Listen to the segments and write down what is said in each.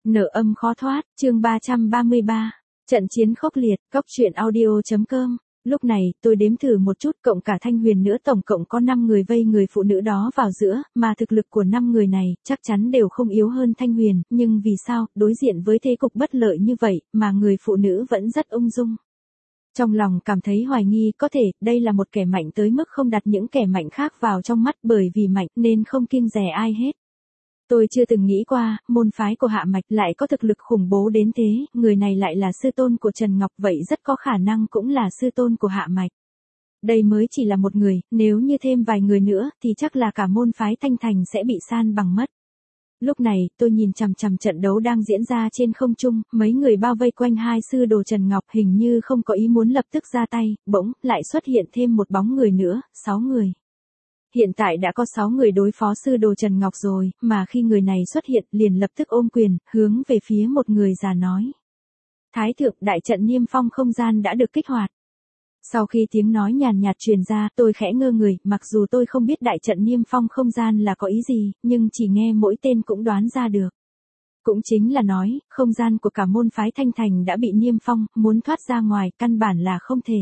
Nợ âm khó thoát, chương 333. Trận chiến khốc liệt, Cóc Truyện Audio.com. Lúc này, tôi đếm thử một chút cộng cả Thanh Huyền nữa tổng cộng có 5 người vây người phụ nữ đó vào giữa, mà thực lực của 5 người này chắc chắn đều không yếu hơn Thanh Huyền, nhưng vì sao, đối diện với thế cục bất lợi như vậy, mà người phụ nữ vẫn rất ung dung. Trong lòng cảm thấy hoài nghi có thể, đây là một kẻ mạnh tới mức không đặt những kẻ mạnh khác vào trong mắt bởi vì mạnh nên không kiêng dè ai hết. Tôi chưa từng nghĩ qua, môn phái của Hạ Mạch lại có thực lực khủng bố đến thế, người này lại là sư tôn của Trần Ngọc vậy rất có khả năng cũng là sư tôn của Hạ Mạch. Đây mới chỉ là một người, nếu như thêm vài người nữa thì chắc là cả môn phái Thanh Thành sẽ bị san bằng mất. Lúc này, tôi nhìn chằm chằm trận đấu đang diễn ra trên không trung, mấy người bao vây quanh hai sư đồ Trần Ngọc hình như không có ý muốn lập tức ra tay, bỗng lại xuất hiện thêm một bóng người nữa, 6 người. Hiện tại đã có 6 người đối phó sư đồ Trần Ngọc rồi, mà khi người này xuất hiện liền lập tức ôm quyền, hướng về phía một người già nói. Thái thượng, đại trận niêm phong không gian đã được kích hoạt. Sau khi tiếng nói nhàn nhạt truyền ra, tôi khẽ ngơ người, mặc dù tôi không biết đại trận niêm phong không gian là có ý gì, nhưng chỉ nghe mỗi tên cũng đoán ra được. Cũng chính là nói, không gian của cả môn phái Thanh Thành đã bị niêm phong, muốn thoát ra ngoài căn bản là không thể.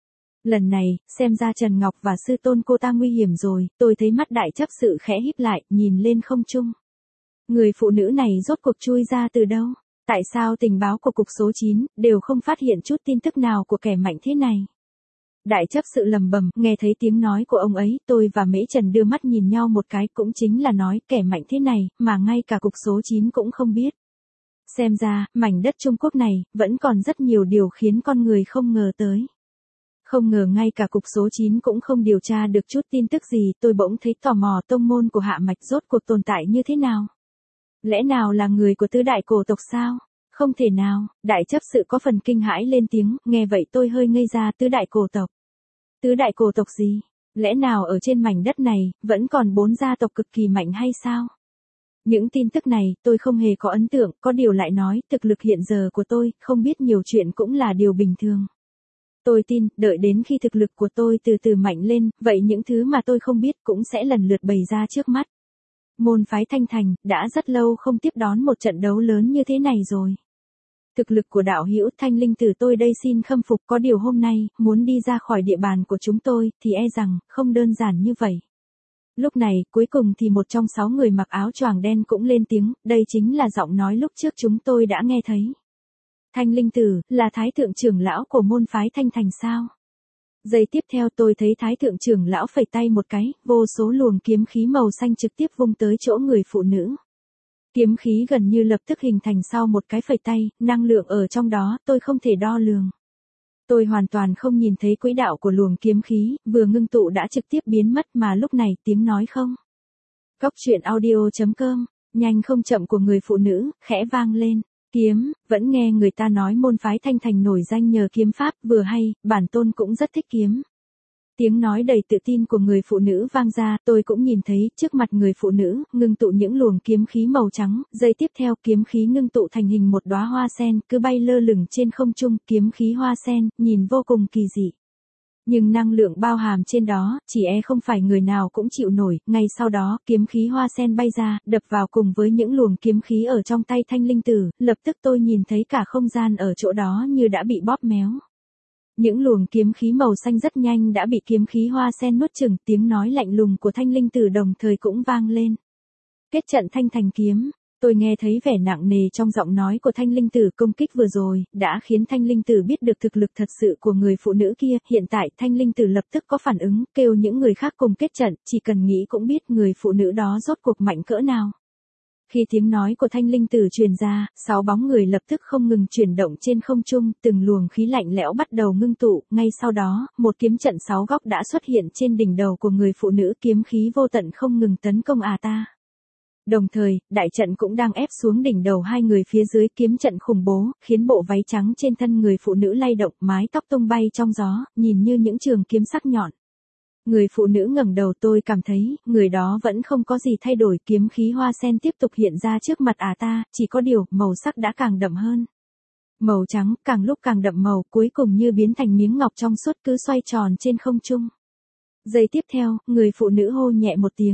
Lần này, xem ra Trần Ngọc và sư tôn cô ta nguy hiểm rồi, tôi thấy mắt đại chấp sự khẽ híp lại, nhìn lên không trung. Người phụ nữ này rốt cuộc chui ra từ đâu? Tại sao tình báo của cục số 9 đều không phát hiện chút tin tức nào của kẻ mạnh thế này? Đại chấp sự lầm bầm, nghe thấy tiếng nói của ông ấy, tôi và Mễ Trần đưa mắt nhìn nhau một cái, cũng chính là nói kẻ mạnh thế này, mà ngay cả cục số 9 cũng không biết. Xem ra, mảnh đất Trung Quốc này, vẫn còn rất nhiều điều khiến con người không ngờ tới. Không ngờ ngay cả cục số 9 cũng không điều tra được chút tin tức gì, tôi bỗng thấy tò mò tông môn của Hạ Mạch rốt cuộc tồn tại như thế nào. Lẽ nào là người của tứ đại cổ tộc sao? Không thể nào, đại chấp sự có phần kinh hãi lên tiếng, nghe vậy tôi hơi ngây ra, tứ đại cổ tộc. Tứ đại cổ tộc gì? Lẽ nào ở trên mảnh đất này, vẫn còn 4 gia tộc cực kỳ mạnh hay sao? Những tin tức này, tôi không hề có ấn tượng, có điều lại nói, thực lực hiện giờ của tôi, không biết nhiều chuyện cũng là điều bình thường. Tôi tin, đợi đến khi thực lực của tôi từ từ mạnh lên, vậy những thứ mà tôi không biết cũng sẽ lần lượt bày ra trước mắt. Môn phái Thanh Thành, đã rất lâu không tiếp đón một trận đấu lớn như thế này rồi. Thực lực của đạo hữu Thanh Linh Tử tôi đây xin khâm phục, có điều hôm nay, muốn đi ra khỏi địa bàn của chúng tôi, thì e rằng, không đơn giản như vậy. Lúc này, cuối cùng thì một trong 6 người mặc áo choàng đen cũng lên tiếng, đây chính là giọng nói lúc trước chúng tôi đã nghe thấy. Thanh Linh Tử, là thái thượng trưởng lão của môn phái Thanh Thành sao? Giây tiếp theo tôi thấy thái thượng trưởng lão phẩy tay một cái, vô số luồng kiếm khí màu xanh trực tiếp vung tới chỗ người phụ nữ. Kiếm khí gần như lập tức hình thành sau một cái phẩy tay, năng lượng ở trong đó, tôi không thể đo lường. Tôi hoàn toàn không nhìn thấy quỹ đạo của luồng kiếm khí, vừa ngưng tụ đã trực tiếp biến mất mà lúc này tiếng nói không. Cóc Truyện Audio.com, nhanh không chậm của người phụ nữ, khẽ vang lên. Kiếm, vẫn nghe người ta nói môn phái Thanh Thành nổi danh nhờ kiếm pháp, vừa hay, bản tôn cũng rất thích kiếm. Tiếng nói đầy tự tin của người phụ nữ vang ra, tôi cũng nhìn thấy, trước mặt người phụ nữ, ngưng tụ những luồng kiếm khí màu trắng, giây tiếp theo kiếm khí ngưng tụ thành hình một đóa hoa sen, cứ bay lơ lửng trên không trung, kiếm khí hoa sen, nhìn vô cùng kỳ dị. Nhưng năng lượng bao hàm trên đó, chỉ e không phải người nào cũng chịu nổi, ngay sau đó, kiếm khí hoa sen bay ra, đập vào cùng với những luồng kiếm khí ở trong tay Thanh Linh Tử, lập tức tôi nhìn thấy cả không gian ở chỗ đó như đã bị bóp méo. Những luồng kiếm khí màu xanh rất nhanh đã bị kiếm khí hoa sen nuốt chửng, tiếng nói lạnh lùng của Thanh Linh Tử đồng thời cũng vang lên. Kết trận Thanh Thành kiếm. Tôi nghe thấy vẻ nặng nề trong giọng nói của Thanh Linh Tử, công kích vừa rồi, đã khiến Thanh Linh Tử biết được thực lực thật sự của người phụ nữ kia, hiện tại Thanh Linh Tử lập tức có phản ứng, kêu những người khác cùng kết trận, chỉ cần nghĩ cũng biết người phụ nữ đó rốt cuộc mạnh cỡ nào. Khi tiếng nói của Thanh Linh Tử truyền ra, 6 bóng người lập tức không ngừng chuyển động trên không trung, từng luồng khí lạnh lẽo bắt đầu ngưng tụ, ngay sau đó, một kiếm trận 6 góc đã xuất hiện trên đỉnh đầu của người phụ nữ, kiếm khí vô tận không ngừng tấn công ta. Đồng thời, đại trận cũng đang ép xuống đỉnh đầu hai người phía dưới, kiếm trận khủng bố, khiến bộ váy trắng trên thân người phụ nữ lay động, mái tóc tung bay trong gió, nhìn như những trường kiếm sắc nhọn. Người phụ nữ ngẩng đầu, tôi cảm thấy, người đó vẫn không có gì thay đổi, kiếm khí hoa sen tiếp tục hiện ra trước mặt ta, chỉ có điều, màu sắc đã càng đậm hơn. Màu trắng, càng lúc càng đậm màu, cuối cùng như biến thành miếng ngọc trong suốt cứ xoay tròn trên không trung. Giây tiếp theo, người phụ nữ hô nhẹ một tiếng.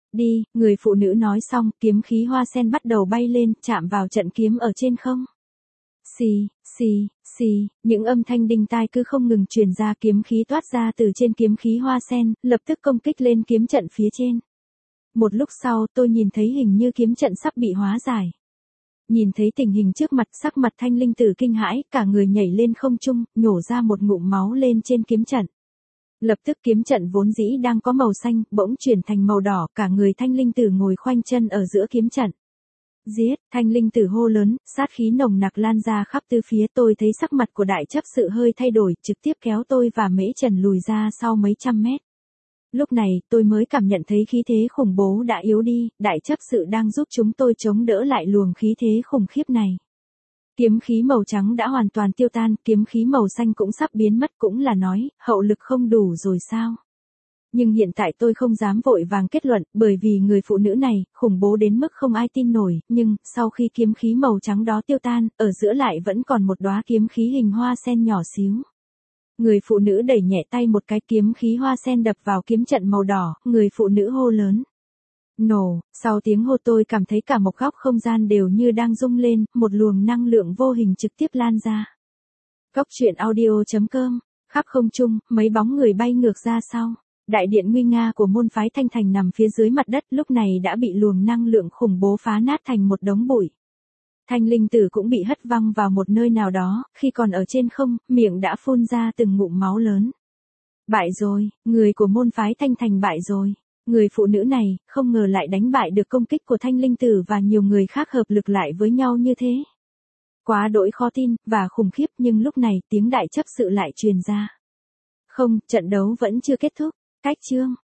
Đi, người phụ nữ nói xong, kiếm khí hoa sen bắt đầu bay lên, chạm vào trận kiếm ở trên không. Xì, xì, xì, những âm thanh đinh tai cứ không ngừng truyền ra, kiếm khí toát ra từ trên kiếm khí hoa sen, lập tức công kích lên kiếm trận phía trên. Một lúc sau, tôi nhìn thấy hình như kiếm trận sắp bị hóa giải. Nhìn thấy tình hình trước mặt, sắc mặt Thanh Linh Tử kinh hãi, cả người nhảy lên không trung, nhổ ra một ngụm máu lên trên kiếm trận. Lập tức kiếm trận vốn dĩ đang có màu xanh, bỗng chuyển thành màu đỏ, cả người Thanh Linh Tử ngồi khoanh chân ở giữa kiếm trận. Giết, Thanh Linh Tử hô lớn, sát khí nồng nặc lan ra khắp tứ phía. Tôi thấy sắc mặt của đại chấp sự hơi thay đổi, trực tiếp kéo tôi và Mễ Trần lùi ra sau mấy trăm mét. Lúc này, tôi mới cảm nhận thấy khí thế khủng bố đã yếu đi, đại chấp sự đang giúp chúng tôi chống đỡ lại luồng khí thế khủng khiếp này. Kiếm khí màu trắng đã hoàn toàn tiêu tan, kiếm khí màu xanh cũng sắp biến mất, cũng là nói, hậu lực không đủ rồi sao? Nhưng hiện tại tôi không dám vội vàng kết luận, bởi vì người phụ nữ này, khủng bố đến mức không ai tin nổi, nhưng, sau khi kiếm khí màu trắng đó tiêu tan, ở giữa lại vẫn còn một đóa kiếm khí hình hoa sen nhỏ xíu. Người phụ nữ đẩy nhẹ tay một cái, kiếm khí hoa sen đập vào kiếm trận màu đỏ, người phụ nữ hô lớn. Nổ, sau tiếng hô tôi cảm thấy cả một góc không gian đều như đang rung lên, một luồng năng lượng vô hình trực tiếp lan ra. Góc truyện audio.com, khắp không trung, mấy bóng người bay ngược ra sau. Đại điện nguy nga của môn phái Thanh Thành nằm phía dưới mặt đất, lúc này đã bị luồng năng lượng khủng bố phá nát thành một đống bụi. Thanh Linh Tử cũng bị hất văng vào một nơi nào đó, khi còn ở trên không, miệng đã phun ra từng ngụm máu lớn. Bại rồi, người của môn phái Thanh Thành bại rồi. Người phụ nữ này, không ngờ lại đánh bại được công kích của Thanh Linh Tử và nhiều người khác hợp lực lại với nhau như thế. Quá đỗi khó tin, và khủng khiếp, nhưng lúc này tiếng đại chấp sự lại truyền ra. Không, trận đấu vẫn chưa kết thúc. Cách chương.